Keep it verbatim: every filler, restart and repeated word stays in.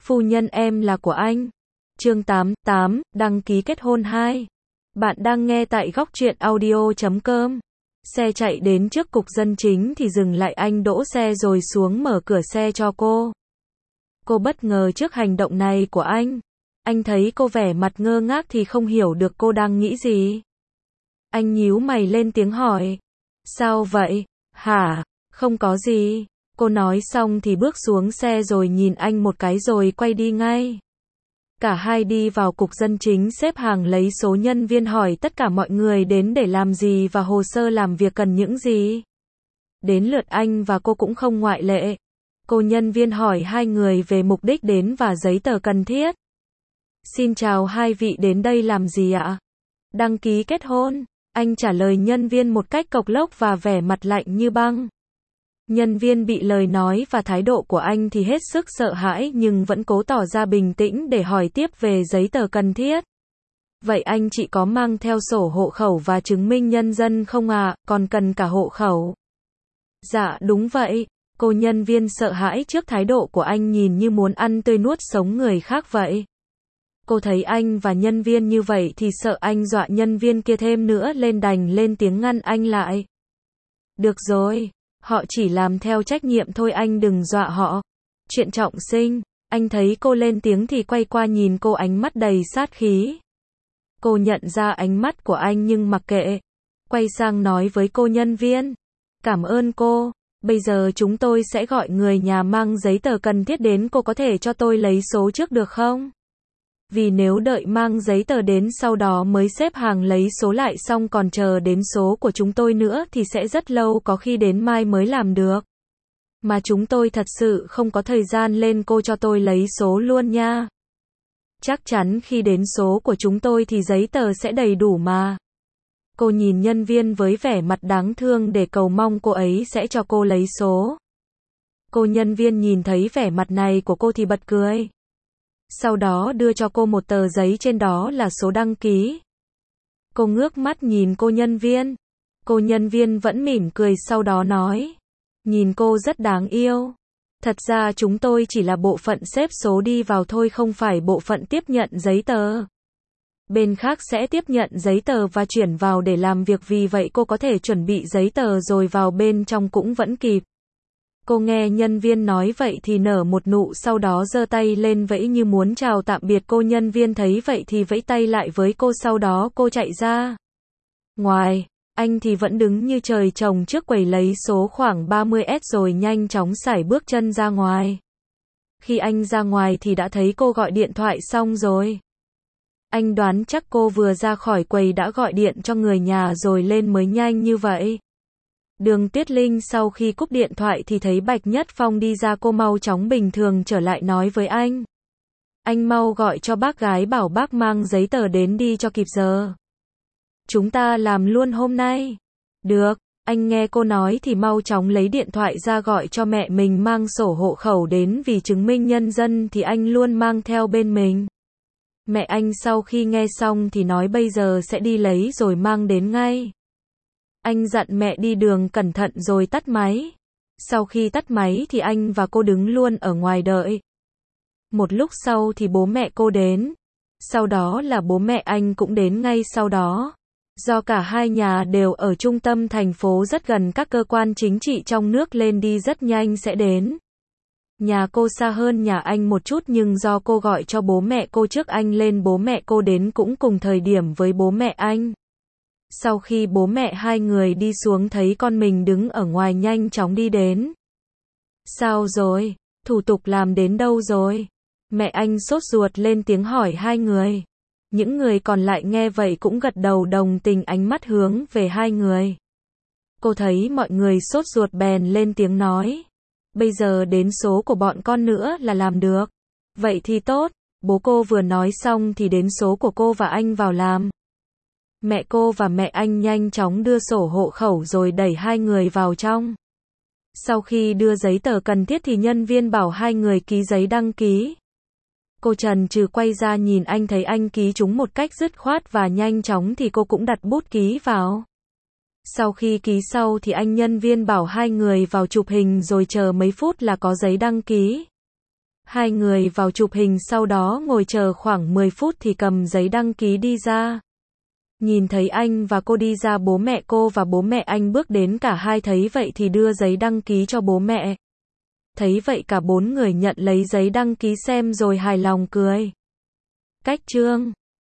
Phu nhân em là của anh. Chương tám, tám, đăng ký kết hôn hai. Bạn đang nghe tại góc truyện audio chấm com. Xe chạy đến trước cục dân chính thì dừng lại, anh đỗ xe rồi xuống mở cửa xe cho cô. Cô bất ngờ trước hành động này của anh. Anh thấy cô vẻ mặt ngơ ngác thì không hiểu được cô đang nghĩ gì. Anh nhíu mày lên tiếng hỏi. Sao vậy? Hả? Không có gì. Cô nói xong thì bước xuống xe rồi nhìn anh một cái rồi quay đi ngay. Cả hai đi vào cục dân chính xếp hàng lấy số, nhân viên hỏi tất cả mọi người đến để làm gì và hồ sơ làm việc cần những gì. Đến lượt anh và cô cũng không ngoại lệ. Cô nhân viên hỏi hai người về mục đích đến và giấy tờ cần thiết. Xin chào hai vị, đến đây làm gì ạ? Đăng ký kết hôn. Anh trả lời nhân viên một cách cộc lốc và vẻ mặt lạnh như băng. Nhân viên bị lời nói và thái độ của anh thì hết sức sợ hãi nhưng vẫn cố tỏ ra bình tĩnh để hỏi tiếp về giấy tờ cần thiết. Vậy anh chị có mang theo sổ hộ khẩu và chứng minh nhân dân không ạ? Còn cần cả hộ khẩu. Dạ đúng vậy. Cô nhân viên sợ hãi trước thái độ của anh, nhìn như muốn ăn tươi nuốt sống người khác vậy. Cô thấy anh và nhân viên như vậy thì sợ anh dọa nhân viên kia thêm nữa lên, đành lên tiếng ngăn anh lại. Được rồi, họ chỉ làm theo trách nhiệm thôi, anh đừng dọa họ. Chuyện trọng sinh. Anh thấy cô lên tiếng thì quay qua nhìn cô, ánh mắt đầy sát khí. Cô nhận ra ánh mắt của anh nhưng mặc kệ. Quay sang nói với cô nhân viên. Cảm ơn cô. Bây giờ chúng tôi sẽ gọi người nhà mang giấy tờ cần thiết đến, cô có thể cho tôi lấy số trước được không? Vì nếu đợi mang giấy tờ đến sau đó mới xếp hàng lấy số lại xong còn chờ đến số của chúng tôi nữa thì sẽ rất lâu, có khi đến mai mới làm được. Mà chúng tôi thật sự không có thời gian, lên cô cho tôi lấy số luôn nha. Chắc chắn khi đến số của chúng tôi thì giấy tờ sẽ đầy đủ mà. Cô nhìn nhân viên với vẻ mặt đáng thương để cầu mong cô ấy sẽ cho cô lấy số. Cô nhân viên nhìn thấy vẻ mặt này của cô thì bật cười. Sau đó đưa cho cô một tờ giấy, trên đó là số đăng ký. Cô ngước mắt nhìn cô nhân viên. Cô nhân viên vẫn mỉm cười, sau đó nói. Nhìn cô rất đáng yêu. Thật ra chúng tôi chỉ là bộ phận xếp số đi vào thôi, không phải bộ phận tiếp nhận giấy tờ. Bên khác sẽ tiếp nhận giấy tờ và chuyển vào để làm việc, vì vậy cô có thể chuẩn bị giấy tờ rồi vào bên trong cũng vẫn kịp. Cô nghe nhân viên nói vậy thì nở một nụ, sau đó giơ tay lên vẫy như muốn chào tạm biệt. Cô nhân viên thấy vậy thì vẫy tay lại với cô, sau đó cô chạy ra ngoài. Anh thì vẫn đứng như trời trồng trước quầy lấy số khoảng ba mươi S rồi nhanh chóng sải bước chân ra ngoài. Khi anh ra ngoài thì đã thấy cô gọi điện thoại xong rồi. Anh đoán chắc cô vừa ra khỏi quầy đã gọi điện cho người nhà rồi lên mới nhanh như vậy. Đường Tuyết Linh sau khi cúp điện thoại thì thấy Bạch Nhất Phong đi ra, cô mau chóng bình thường trở lại nói với anh. Anh mau gọi cho bác gái bảo bác mang giấy tờ đến đi cho kịp giờ. Chúng ta làm luôn hôm nay. Được, anh nghe cô nói thì mau chóng lấy điện thoại ra gọi cho mẹ mình mang sổ hộ khẩu đến, vì chứng minh nhân dân thì anh luôn mang theo bên mình. Mẹ anh sau khi nghe xong thì nói bây giờ sẽ đi lấy rồi mang đến ngay. Anh dặn mẹ đi đường cẩn thận rồi tắt máy. Sau khi tắt máy thì anh và cô đứng luôn ở ngoài đợi. Một lúc sau thì bố mẹ cô đến. Sau đó là bố mẹ anh cũng đến ngay sau đó. Do cả hai nhà đều ở trung tâm thành phố rất gần các cơ quan chính trị trong nước, lên đi rất nhanh sẽ đến. Nhà cô xa hơn nhà anh một chút nhưng do cô gọi cho bố mẹ cô trước anh lên, bố mẹ cô đến cũng cùng thời điểm với bố mẹ anh. Sau khi bố mẹ hai người đi xuống thấy con mình đứng ở ngoài nhanh chóng đi đến. Sao rồi? Thủ tục làm đến đâu rồi? Mẹ anh sốt ruột lên tiếng hỏi hai người. Những người còn lại nghe vậy cũng gật đầu đồng tình, ánh mắt hướng về hai người. Cô thấy mọi người sốt ruột bèn lên tiếng nói. Bây giờ đến số của bọn con nữa là làm được. Vậy thì tốt. Bố cô vừa nói xong thì đến số của cô và anh vào làm. Mẹ cô và mẹ anh nhanh chóng đưa sổ hộ khẩu rồi đẩy hai người vào trong. Sau khi đưa giấy tờ cần thiết thì nhân viên bảo hai người ký giấy đăng ký. Cô trần trừ quay ra nhìn anh, thấy anh ký chúng một cách dứt khoát và nhanh chóng thì cô cũng đặt bút ký vào. Sau khi ký sau thì anh nhân viên bảo hai người vào chụp hình rồi chờ mấy phút là có giấy đăng ký. Hai người vào chụp hình sau đó ngồi chờ khoảng mười phút thì cầm giấy đăng ký đi ra. Nhìn thấy anh và cô đi ra, bố mẹ cô và bố mẹ anh bước đến, cả hai thấy vậy thì đưa giấy đăng ký cho bố mẹ. Thấy vậy cả bốn người nhận lấy giấy đăng ký xem rồi hài lòng cười. Cách chương